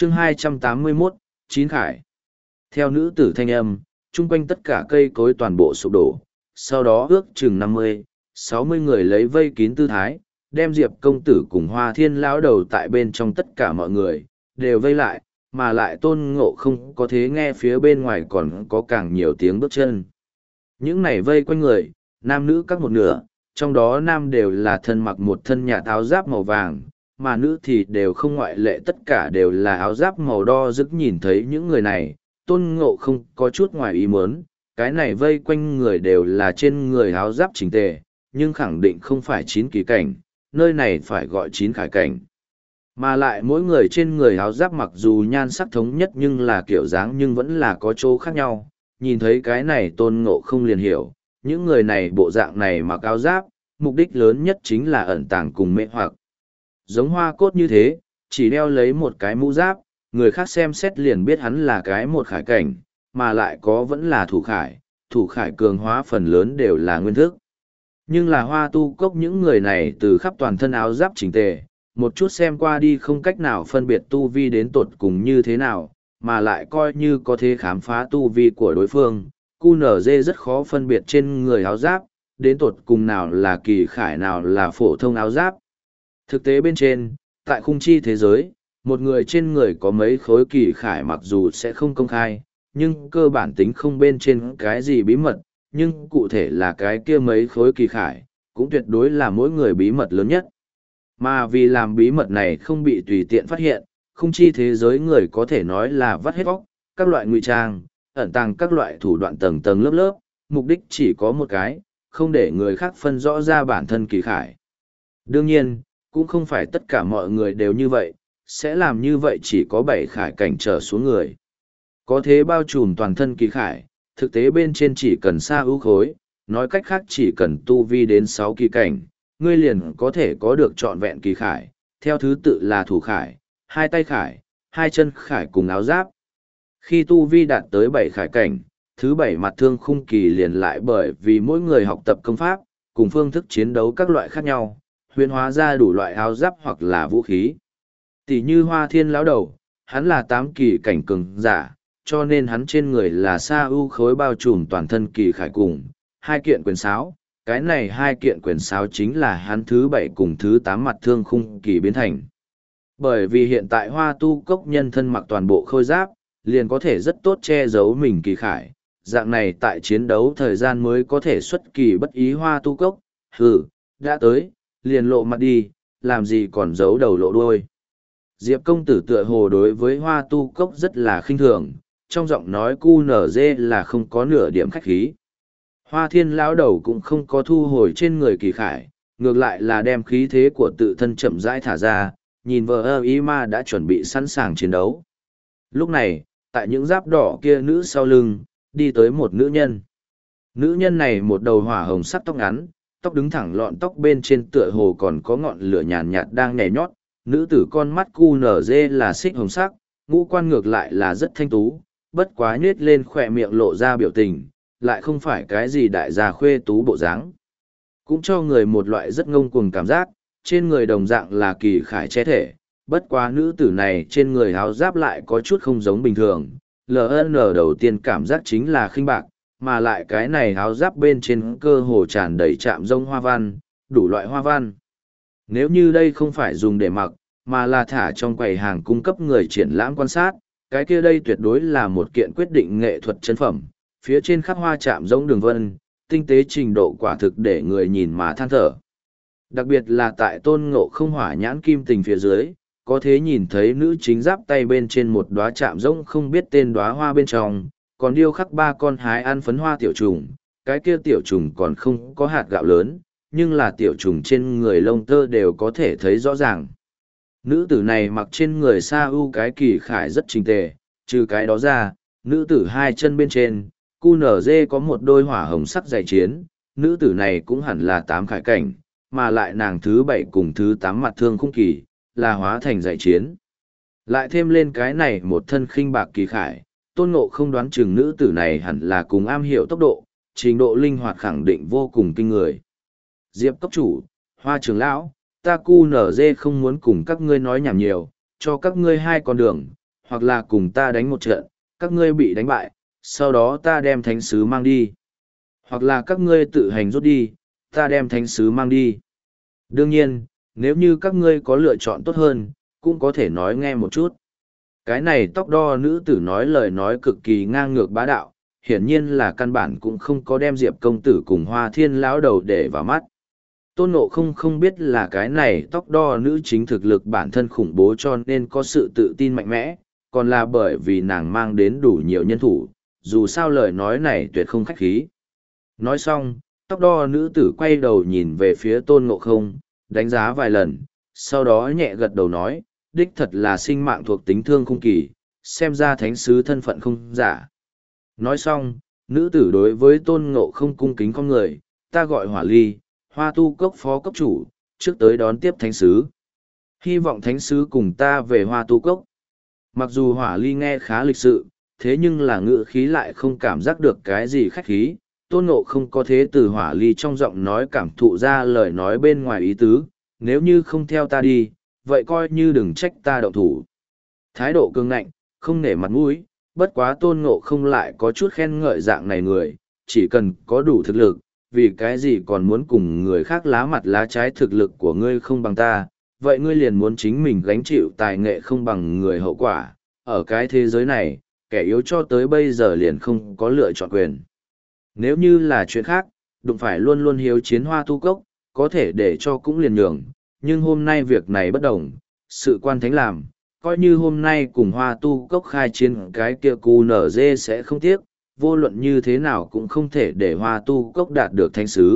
chương 281, Chín Khải. Theo nữ tử thanh âm, chung quanh tất cả cây cối toàn bộ sụp đổ, sau đó ước chừng 50, 60 người lấy vây kín tư thái, đem Diệp công tử cùng Hoa Thiên lão đầu tại bên trong tất cả mọi người, đều vây lại, mà lại Tôn Ngộ không có thế nghe phía bên ngoài còn có càng nhiều tiếng bước chân. Những này vây quanh người, nam nữ các một nửa, trong đó nam đều là thân mặc một thân nhà áo giáp màu vàng, mà nữ thì đều không ngoại lệ, tất cả đều là áo giáp màu đo rực. Nhìn thấy những người này, Tôn Ngộ không có chút ngoài ý muốn, cái này vây quanh người đều là trên người áo giáp chỉnh tề, nhưng khẳng định không phải 9 kỳ cảnh, nơi này phải gọi 9 khải cảnh. Mà lại mỗi người trên người áo giáp mặc dù nhan sắc thống nhất nhưng là kiểu dáng nhưng vẫn là có chỗ khác nhau. Nhìn thấy cái này Tôn Ngộ không liền hiểu, những người này bộ dạng này mặc áo giáp, mục đích lớn nhất chính là ẩn tàng cùng mê hoặc. Giống Hoa Cốt như thế, chỉ đeo lấy một cái mũ giáp, người khác xem xét liền biết hắn là cái một khải cảnh, mà lại có vẫn là thủ khải cường hóa phần lớn đều là nguyên thức. Nhưng là Hoa Tu Cốc những người này từ khắp toàn thân áo giáp chỉnh tề, một chút xem qua đi không cách nào phân biệt tu vi đến tột cùng như thế nào, mà lại coi như có thể khám phá tu vi của đối phương. QNZ rất khó phân biệt trên người áo giáp, đến tột cùng nào là kỳ khải nào là phổ thông áo giáp. Thực tế bên trên, tại khung chi thế giới, một người trên người có mấy khối kỳ khải mặc dù sẽ không công khai, nhưng cơ bản tính không bên trên cái gì bí mật, nhưng cụ thể là cái kia mấy khối kỳ khải, cũng tuyệt đối là mỗi người bí mật lớn nhất. Mà vì làm bí mật này không bị tùy tiện phát hiện, khung chi thế giới người có thể nói là vắt hết vóc, các loại ngụy trang, ẩn tàng các loại thủ đoạn tầng tầng lớp lớp, mục đích chỉ có một cái, không để người khác phân rõ ra bản thân kỳ khải. Đương nhiên, cũng không phải tất cả mọi người đều như vậy, sẽ làm như vậy chỉ có 7 khải cảnh trở xuống người. Có thế bao trùm toàn thân kỳ khải, thực tế bên trên chỉ cần xa ưu khối, nói cách khác chỉ cần tu vi đến 6 kỳ cảnh, ngươi liền có thể có được trọn vẹn kỳ khải, theo thứ tự là thủ khải, hai tay khải, hai chân khải cùng áo giáp. Khi tu vi đạt tới 7 khải cảnh, thứ 7 mặt thương khung kỳ liền lại bởi vì mỗi người học tập công pháp, cùng phương thức chiến đấu các loại khác nhau, huyễn hóa ra đủ loại áo giáp hoặc là vũ khí. Tỷ như Hoa Thiên lão đầu, hắn là 8 kỳ cảnh cường giả, cho nên hắn trên người là sa ưu khối bao trùm toàn thân kỳ khải cùng hai kiện quyền sáo. Cái này hai kiện quyền sáo chính là hắn thứ 7 cùng thứ 8 mặt thương khung kỳ biến thành. Bởi vì hiện tại Hoa Tu Cốc nhân thân mặc toàn bộ khôi giáp, liền có thể rất tốt che giấu mình kỳ khải. Dạng này tại chiến đấu thời gian mới có thể xuất kỳ bất ý. Hoa Tu Cốc, đã tới, liền lộ mặt đi, làm gì còn giấu đầu lộ đuôi. Diệp công tử tựa hồ đối với Hoa Tu Cốc rất là khinh thường, trong giọng nói QNZ là không có nửa điểm khách khí. Hoa Thiên lão đầu cũng không có thu hồi trên người kỳ khải, ngược lại là đem khí thế của tự thân chậm rãi thả ra, nhìn vợ ý ma đã chuẩn bị sẵn sàng chiến đấu. Lúc này, tại những giáp đỏ kia nữ sau lưng, đi tới một nữ nhân. Nữ nhân này một đầu hỏa hồng sắc tóc ngắn, tóc đứng thẳng lọn tóc bên trên tựa hồ còn có ngọn lửa nhàn nhạt đang nhảy nhót. Nữ tử con mắt QNZ là xích hồng sắc, ngũ quan ngược lại là rất thanh tú, bất quá nhếch lên khỏe miệng lộ ra biểu tình, lại không phải cái gì đại gia khuê tú bộ dáng. Cũng cho người một loại rất ngông cuồng cảm giác, trên người đồng dạng là kỳ khải che thể, bất quá nữ tử này trên người áo giáp lại có chút không giống bình thường. LN đầu tiên cảm giác chính là khinh bạc, mà lại cái này áo giáp bên trên cơ hồ tràn đầy chạm rông hoa văn, đủ loại hoa văn. Nếu như đây không phải dùng để mặc, mà là thả trong quầy hàng cung cấp người triển lãm quan sát, cái kia đây tuyệt đối là một kiện quyết định nghệ thuật chân phẩm. Phía trên khắc hoa chạm giống đường vân, tinh tế trình độ quả thực để người nhìn mà than thở. Đặc biệt là tại Tôn Ngộ không hỏa nhãn kim tình phía dưới, có thể nhìn thấy nữ chính giáp tay bên trên một đóa chạm giống không biết tên đóa hoa bên trong, còn điêu khắc 3 con hái ăn phấn hoa tiểu trùng, cái kia tiểu trùng còn không có hạt gạo lớn, nhưng là tiểu trùng trên người lông tơ đều có thể thấy rõ ràng. Nữ tử này mặc trên người sa ưu cái kỳ khải rất trình tề, trừ cái đó ra, nữ tử hai chân bên trên, QNZ có một đôi hỏa hồng sắc giày chiến, nữ tử này cũng hẳn là 8 khải cảnh, mà lại nàng thứ 7 cùng thứ 8 mặt thương khung kỳ, là hóa thành giày chiến. Lại thêm lên cái này một thân khinh bạc kỳ khải, Tôn Ngộ không đoán chừng nữ tử này hẳn là cùng am hiểu tốc độ, trình độ linh hoạt khẳng định vô cùng kinh người. Diệp cốc chủ, Hoa trưởng lão, ta QNZ không muốn cùng các ngươi nói nhảm nhiều, cho các ngươi 2 con đường, hoặc là cùng ta đánh một trận, các ngươi bị đánh bại, sau đó ta đem thánh sứ mang đi. Hoặc là các ngươi tự hành rút đi, ta đem thánh sứ mang đi. Đương nhiên, nếu như các ngươi có lựa chọn tốt hơn, cũng có thể nói nghe một chút. Cái này tóc đo nữ tử nói lời nói cực kỳ ngang ngược bá đạo, hiển nhiên là căn bản cũng không có đem Diệp công tử cùng Hoa Thiên lão đầu để vào mắt. Tôn Ngộ không biết là cái này tóc đo nữ chính thực lực bản thân khủng bố cho nên có sự tự tin mạnh mẽ, còn là bởi vì nàng mang đến đủ nhiều nhân thủ, dù sao lời nói này tuyệt không khách khí. Nói xong, tóc đo nữ tử quay đầu nhìn về phía Tôn Ngộ không, đánh giá vài lần, sau đó nhẹ gật đầu nói, đích thật là sinh mạng thuộc tính thương khung kỳ, xem ra thánh sứ thân phận không giả. Nói xong, nữ tử đối với Tôn Ngộ không cung kính con người, ta gọi Hỏa Ly, Hoa Tu Cốc phó cốc chủ, trước tới đón tiếp thánh sứ. Hy vọng thánh sứ cùng ta về Hoa Tu Cốc. Mặc dù Hỏa Ly nghe khá lịch sự, thế nhưng là ngữ khí lại không cảm giác được cái gì khách khí. Tôn Ngộ không có thế từ Hỏa Ly trong giọng nói cảm thụ ra lời nói bên ngoài ý tứ, nếu như không theo ta đi, vậy coi như đừng trách ta động thủ. Thái độ cương ngạnh, không nể mặt mũi, bất quá Tôn Ngộ không lại có chút khen ngợi dạng này người, chỉ cần có đủ thực lực, vì cái gì còn muốn cùng người khác lá mặt lá trái thực lực của ngươi không bằng ta, vậy ngươi liền muốn chính mình gánh chịu tài nghệ không bằng người hậu quả. Ở cái thế giới này, kẻ yếu cho tới bây giờ liền không có lựa chọn quyền. Nếu như là chuyện khác, đụng phải luôn luôn hiếu chiến Hoa Tu Cốc, có thể để cho cũng liền nhường, nhưng hôm nay việc này bất đồng, sự quan thánh làm, coi như hôm nay cùng Hoa Tu Cốc khai chiến cái kia cu nở dê sẽ không tiếc, vô luận như thế nào cũng không thể để Hoa Tu Cốc đạt được thánh sứ.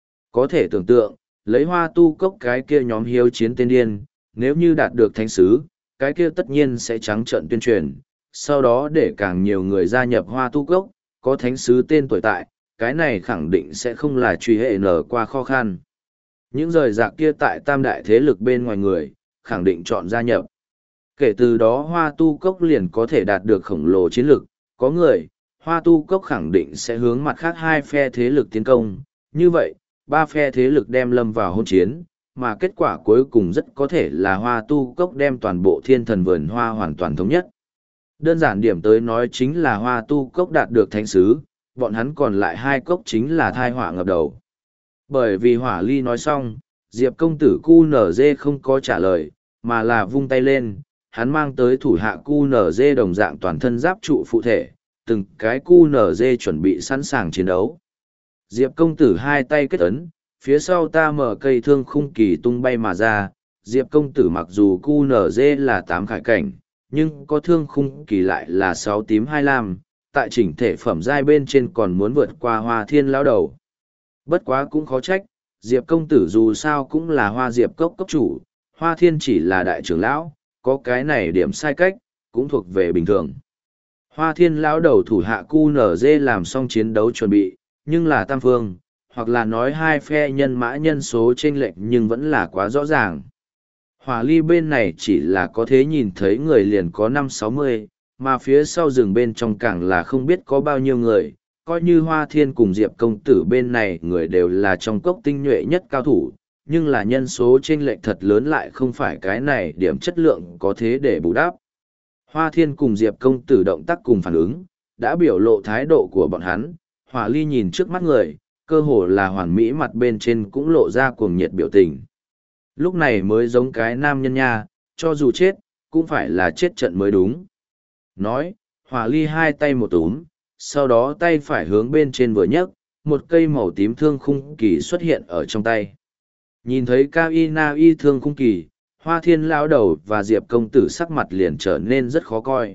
Có thể tưởng tượng, lấy Hoa Tu Cốc cái kia nhóm hiếu chiến tên điên, nếu như đạt được thánh sứ, cái kia tất nhiên sẽ trắng trợn tuyên truyền, sau đó để càng nhiều người gia nhập Hoa Tu Cốc, có thánh sứ tên tuổi tại, cái này khẳng định sẽ không là truy hệ nở qua khó khăn. Những rời rạc kia tại tam đại thế lực bên ngoài người, khẳng định chọn gia nhập. Kể từ đó Hoa Tu Cốc liền có thể đạt được khổng lồ chiến lực, có người, Hoa Tu Cốc khẳng định sẽ hướng mặt khác hai phe thế lực tiến công, như vậy, ba phe thế lực đem lâm vào hôn chiến, mà kết quả cuối cùng rất có thể là Hoa Tu Cốc đem toàn bộ thiên thần vườn hoa hoàn toàn thống nhất. Đơn giản điểm tới nói chính là Hoa Tu Cốc đạt được thánh sứ, bọn hắn còn lại hai cốc chính là thai họa ngập đầu. Bởi vì Hỏa Ly nói xong, Diệp công tử QNZ không có trả lời, mà là vung tay lên, hắn mang tới thủ hạ QNZ đồng dạng toàn thân giáp trụ phụ thể, từng cái QNZ chuẩn bị sẵn sàng chiến đấu. Diệp công tử hai tay kết ấn, phía sau ta mở cây thương khung kỳ tung bay mà ra, Diệp công tử mặc dù QNZ là 8 khải cảnh, nhưng có thương khung kỳ lại là 6 tím 2 lam, tại chỉnh thể phẩm giai bên trên còn muốn vượt qua Hoa Thiên lão đầu. Bất quá cũng khó trách, Diệp công tử dù sao cũng là Hoa Diệp cốc cốc chủ, Hoa Thiên chỉ là đại trưởng lão, có cái này điểm sai cách, cũng thuộc về bình thường. Hoa Thiên lão đầu thủ hạ QNZ làm xong chiến đấu chuẩn bị, nhưng là tam phương, hoặc là nói hai phe nhân mã nhân số chênh lệch nhưng vẫn là quá rõ ràng. Hỏa Ly bên này chỉ là có thế nhìn thấy người liền có 5-60, mà phía sau rừng bên trong càng là không biết có bao nhiêu người, coi như Hoa Thiên cùng Diệp công tử bên này người đều là trong cốc tinh nhuệ nhất cao thủ, nhưng là nhân số chênh lệch thật lớn lại không phải cái này điểm chất lượng có thế để bù đắp. Hoa Thiên cùng Diệp công tử động tác cùng phản ứng, đã biểu lộ thái độ của bọn hắn, Hỏa Ly nhìn trước mắt người, cơ hồ là hoàn mỹ mặt bên trên cũng lộ ra cuồng nhiệt biểu tình. Lúc này mới giống cái nam nhân nha, cho dù chết, cũng phải là chết trận mới đúng. Nói, Hỏa Ly hai tay một túm, sau đó tay phải hướng bên trên vừa nhấc, một cây màu tím thương khung kỳ xuất hiện ở trong tay. Nhìn thấy Cao Y Na Y thương khung kỳ, Hoa Thiên lão đầu và Diệp công tử sắc mặt liền trở nên rất khó coi.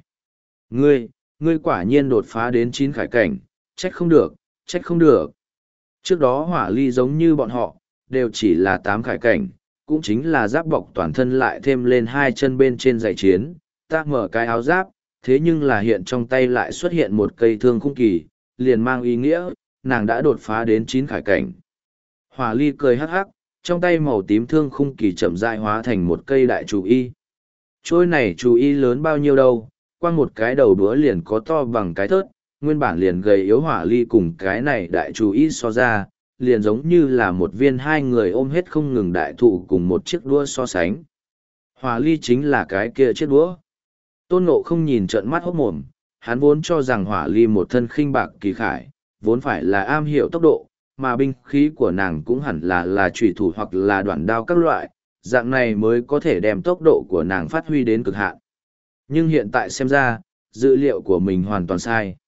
Ngươi quả nhiên đột phá đến 9 khải cảnh, trách không được, trách không được. Trước đó Hỏa Ly giống như bọn họ, đều chỉ là 8 khải cảnh, cũng chính là giáp bọc toàn thân lại thêm lên hai chân bên trên giày chiến, ta mở cái áo giáp, thế nhưng là hiện trong tay lại xuất hiện một cây thương khung kỳ, liền mang ý nghĩa, nàng đã đột phá đến 9 khải cảnh. Hỏa Ly cười hắc hắc, trong tay màu tím thương khung kỳ chậm rãi hóa thành một cây đại chú y. Trôi này chú y lớn bao nhiêu đâu, quang một cái đầu đũa liền có to bằng cái thớt, nguyên bản liền gầy yếu Hỏa Ly cùng cái này đại chú y so ra, liền giống như là một viên hai người ôm hết không ngừng đại thụ cùng một chiếc đũa so sánh. Hỏa Ly chính là cái kia chiếc đũa. Tôn Ngộ không nhìn trợn mắt hốt mồm, hắn vốn cho rằng hỏa ly một thân khinh bạc kỳ khải, vốn phải là am hiểu tốc độ, mà binh khí của nàng cũng hẳn là chủy thủ hoặc là đoạn đao các loại, dạng này mới có thể đem tốc độ của nàng phát huy đến cực hạn. Nhưng hiện tại xem ra, dữ liệu của mình hoàn toàn sai.